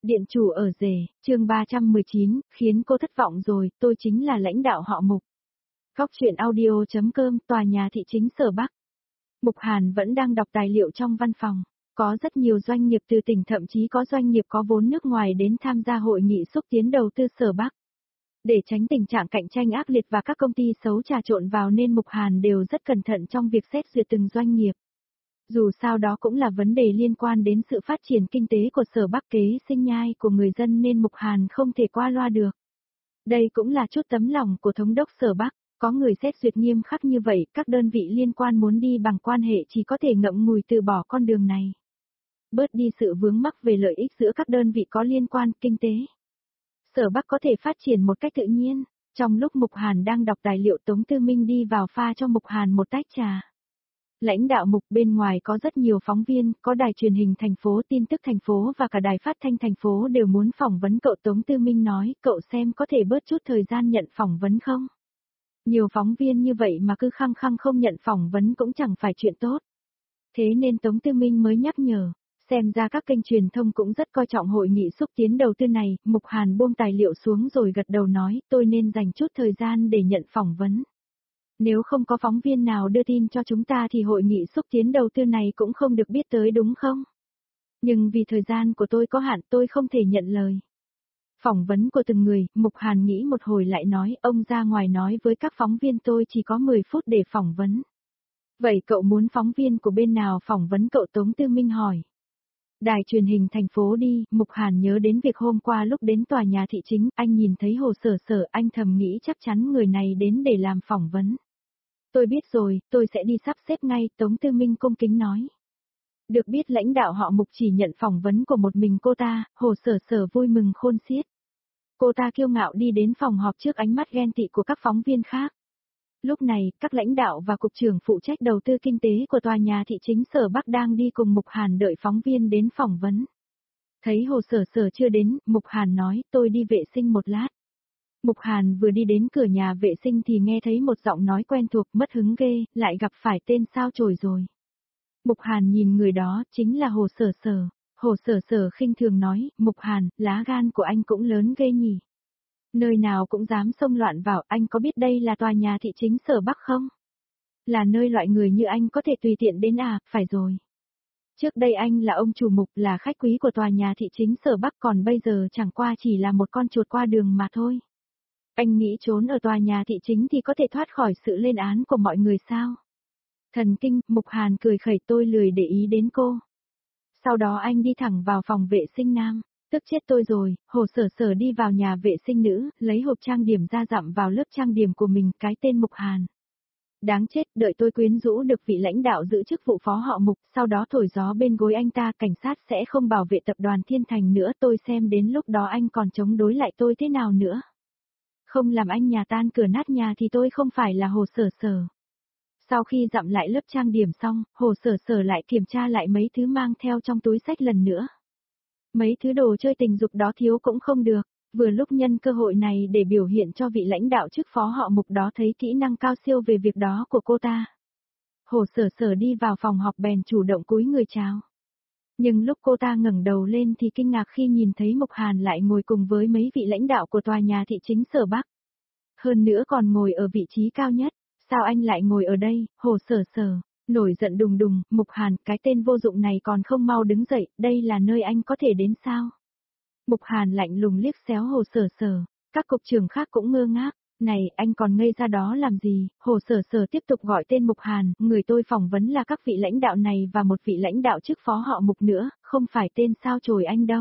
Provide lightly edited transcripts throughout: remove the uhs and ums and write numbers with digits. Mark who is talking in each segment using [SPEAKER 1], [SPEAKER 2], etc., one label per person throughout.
[SPEAKER 1] Điện chủ ở rể, chương 319, khiến cô thất vọng rồi, tôi chính là lãnh đạo họ Mục. Góc truyện audio.com, tòa nhà thị chính Sở Bắc. Mục Hàn vẫn đang đọc tài liệu trong văn phòng. Có rất nhiều doanh nghiệp từ tỉnh, thậm chí có doanh nghiệp có vốn nước ngoài đến tham gia hội nghị xúc tiến đầu tư Sở Bắc. Để tránh tình trạng cạnh tranh ác liệt và các công ty xấu trà trộn vào nên Mục Hàn đều rất cẩn thận trong việc xét duyệt từng doanh nghiệp. Dù sao đó cũng là vấn đề liên quan đến sự phát triển kinh tế của Sở Bắc, kế sinh nhai của người dân nên Mục Hàn không thể qua loa được. Đây cũng là chút tấm lòng của thống đốc Sở Bắc, có người xét duyệt nghiêm khắc như vậy, các đơn vị liên quan muốn đi bằng quan hệ chỉ có thể ngậm ngùi từ bỏ con đường này. Bớt đi sự vướng mắc về lợi ích giữa các đơn vị có liên quan kinh tế. Sở Bắc có thể phát triển một cách tự nhiên. Trong lúc Mục Hàn đang đọc tài liệu, Tống Tư Minh đi vào pha cho Mục Hàn một tách trà. Lãnh đạo Mục, bên ngoài có rất nhiều phóng viên, có đài truyền hình thành phố, tin tức thành phố và cả đài phát thanh thành phố đều muốn phỏng vấn cậu. Tống Tư Minh nói, cậu xem có thể bớt chút thời gian nhận phỏng vấn không? Nhiều phóng viên như vậy mà cứ khăng khăng không nhận phỏng vấn cũng chẳng phải chuyện tốt. Thế nên Tống Tư Minh mới nhắc nhở, xem ra các kênh truyền thông cũng rất coi trọng hội nghị xúc tiến đầu tư này. Mục Hàn buông tài liệu xuống rồi gật đầu nói, tôi nên dành chút thời gian để nhận phỏng vấn. Nếu không có phóng viên nào đưa tin cho chúng ta thì hội nghị xúc tiến đầu tư này cũng không được biết tới, đúng không? Nhưng vì thời gian của tôi có hạn, tôi không thể nhận lời. Phỏng vấn của từng người, Mục Hàn nghĩ một hồi lại nói, ông ra ngoài nói với các phóng viên tôi chỉ có 10 phút để phỏng vấn. Vậy cậu muốn phóng viên của bên nào phỏng vấn cậu? Tống Tư Minh hỏi. Đài truyền hình thành phố đi. Mục Hàn nhớ đến việc hôm qua lúc đến tòa nhà thị chính, anh nhìn thấy Hồ Sở Sở, anh thầm nghĩ chắc chắn người này đến để làm phỏng vấn. Tôi biết rồi, tôi sẽ đi sắp xếp ngay, Tống Tư Minh cung kính nói. Được biết lãnh đạo họ Mục chỉ nhận phỏng vấn của một mình cô ta, Hồ Sở Sở vui mừng khôn xiết. Cô ta kiêu ngạo đi đến phòng họp trước ánh mắt ghen tị của các phóng viên khác. Lúc này, các lãnh đạo và cục trưởng phụ trách đầu tư kinh tế của tòa nhà thị chính Sở Bắc đang đi cùng Mục Hàn đợi phóng viên đến phỏng vấn. Thấy Hồ Sở Sở chưa đến, Mục Hàn nói, tôi đi vệ sinh một lát. Mục Hàn vừa đi đến cửa nhà vệ sinh thì nghe thấy một giọng nói quen thuộc, mất hứng ghê, lại gặp phải tên sao chổi rồi. Mục Hàn nhìn người đó, chính là Hồ Sở Sở. Hồ Sở Sở khinh thường nói, Mục Hàn, lá gan của anh cũng lớn ghê nhỉ. Nơi nào cũng dám xông loạn vào, anh có biết đây là tòa nhà thị chính Sở Bắc không? Là nơi loại người như anh có thể tùy tiện đến à? Phải rồi. Trước đây anh là ông chủ Mục, là khách quý của tòa nhà thị chính Sở Bắc, còn bây giờ chẳng qua chỉ là một con chuột qua đường mà thôi. Anh nghĩ trốn ở tòa nhà thị chính thì có thể thoát khỏi sự lên án của mọi người sao? Thần kinh, Mục Hàn cười khẩy, tôi lười để ý đến cô. Sau đó anh đi thẳng vào phòng vệ sinh nam. Tức chết tôi rồi. Hồ Sở Sở đi vào nhà vệ sinh nữ, lấy hộp trang điểm ra dặm vào lớp trang điểm của mình, cái tên Mục Hàn. Đáng chết, đợi tôi quyến rũ được vị lãnh đạo giữ chức vụ phó họ Mục, sau đó thổi gió bên gối anh ta, cảnh sát sẽ không bảo vệ tập đoàn Thiên Thành nữa, tôi xem đến lúc đó anh còn chống đối lại tôi thế nào nữa. Không làm anh nhà tan cửa nát nhà thì tôi không phải là Hồ Sở Sở. Sau khi dặm lại lớp trang điểm xong, Hồ Sở Sở lại kiểm tra lại mấy thứ mang theo trong túi xách lần nữa. Mấy thứ đồ chơi tình dục đó thiếu cũng không được, vừa lúc nhân cơ hội này để biểu hiện cho vị lãnh đạo chức phó họ Mục đó thấy kỹ năng cao siêu về việc đó của cô ta. Hồ Sở Sở đi vào phòng họp bèn chủ động cúi người chào. Nhưng lúc cô ta ngẩng đầu lên thì kinh ngạc khi nhìn thấy Mục Hàn lại ngồi cùng với mấy vị lãnh đạo của tòa nhà thị chính Sở Bắc. Hơn nữa còn ngồi ở vị trí cao nhất, sao anh lại ngồi ở đây? Hồ Sở Sở nổi giận đùng đùng, Mục Hàn, cái tên vô dụng này còn không mau đứng dậy, đây là nơi anh có thể đến sao? Mục Hàn lạnh lùng liếc xéo Hồ Sở Sở, các cục trưởng khác cũng ngơ ngác, này, anh còn ngây ra đó làm gì? Hồ Sở Sở tiếp tục gọi tên Mục Hàn, người tôi phỏng vấn là các vị lãnh đạo này và một vị lãnh đạo chức phó họ Mục nữa, không phải tên sao chổi anh đâu.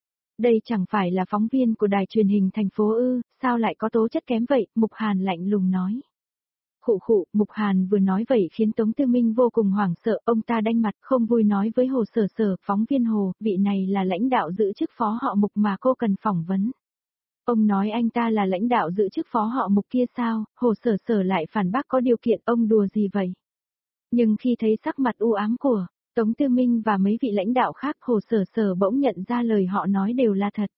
[SPEAKER 1] Đây chẳng phải là phóng viên của đài truyền hình thành phố ư, sao lại có tố chất kém vậy? Mục Hàn lạnh lùng nói. Khụ khụ, Mục Hàn vừa nói vậy khiến Tống Tư Minh vô cùng hoảng sợ, ông ta đanh mặt không vui nói với Hồ Sở Sở, phóng viên Hồ, vị này là lãnh đạo giữ chức phó họ Mục mà cô cần phỏng vấn. Ông nói anh ta là lãnh đạo giữ chức phó họ Mục kia sao? Hồ Sở Sở lại phản bác, có điều kiện, ông đùa gì vậy? Nhưng khi thấy sắc mặt u ám của Tống Tư Minh và mấy vị lãnh đạo khác, Hồ Sở Sở bỗng nhận ra lời họ nói đều là thật.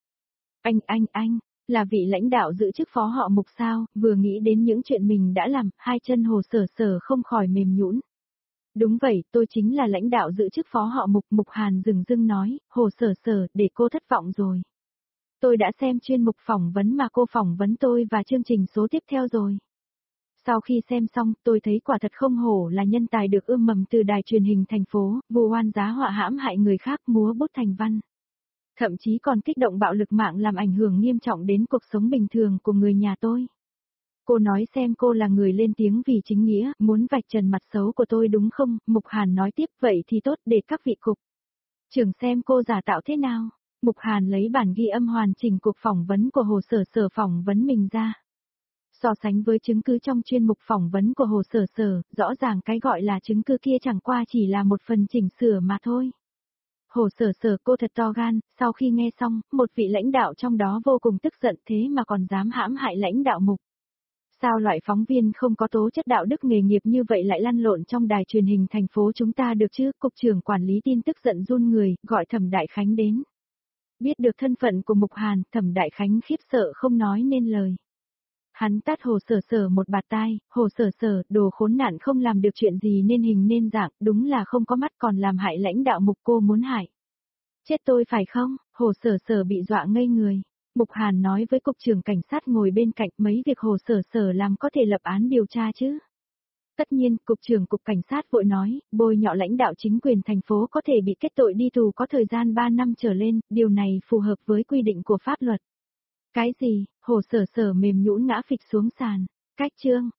[SPEAKER 1] Anh, là vị lãnh đạo giữ chức phó họ Mục sao? Vừa nghĩ đến những chuyện mình đã làm, hai chân Hồ Sở Sở không khỏi mềm nhũn. Đúng vậy, tôi chính là lãnh đạo giữ chức phó họ Mục. Mục Hàn dửng dưng nói, Hồ Sở Sở, để cô thất vọng rồi. Tôi đã xem chuyên mục phỏng vấn mà cô phỏng vấn tôi và chương trình số tiếp theo rồi. Sau khi xem xong, tôi thấy quả thật không hổ là nhân tài được ươm mầm từ đài truyền hình thành phố, vu oan giá họa hãm hại người khác múa bút thành văn. Thậm chí còn kích động bạo lực mạng làm ảnh hưởng nghiêm trọng đến cuộc sống bình thường của người nhà tôi. Cô nói xem cô là người lên tiếng vì chính nghĩa, muốn vạch trần mặt xấu của tôi đúng không? Mục Hàn nói tiếp, vậy thì tốt, để các vị cục trưởng xem cô giả tạo thế nào. Mục Hàn lấy bản ghi âm hoàn chỉnh cuộc phỏng vấn của Hồ Sở Sở phỏng vấn mình ra. So sánh với chứng cứ trong chuyên mục phỏng vấn của Hồ Sở Sở, rõ ràng cái gọi là chứng cứ kia chẳng qua chỉ là một phần chỉnh sửa mà thôi. Hồ Sở Sở, cô thật to gan, sau khi nghe xong, một vị lãnh đạo trong đó vô cùng tức giận, thế mà còn dám hãm hại lãnh đạo Mục. Sao loại phóng viên không có tố chất đạo đức nghề nghiệp như vậy lại lăn lộn trong đài truyền hình thành phố chúng ta được chứ? Cục trưởng quản lý tin tức giận run người, gọi Thẩm Đại Khánh đến. Biết được thân phận của Mục Hàn, Thẩm Đại Khánh khiếp sợ không nói nên lời. Hắn tát Hồ Sở Sở một bạt tai, Hồ Sở Sở, đồ khốn nạn không làm được chuyện gì nên hình nên dạng, đúng là không có mắt còn làm hại lãnh đạo Mục, cô muốn hại. Chết tôi phải không? Hồ Sở Sở bị dọa ngây người. Mục Hàn nói với cục trưởng cảnh sát ngồi bên cạnh, mấy việc Hồ Sở Sở làm có thể lập án điều tra chứ. Tất nhiên, cục trưởng cục cảnh sát vội nói, bôi nhọ lãnh đạo chính quyền thành phố có thể bị kết tội đi tù có thời gian 3 năm trở lên, điều này phù hợp với quy định của pháp luật. Cái gì? Hồ Sở Sở mềm nhũn ngã phịch xuống sàn. Cách chương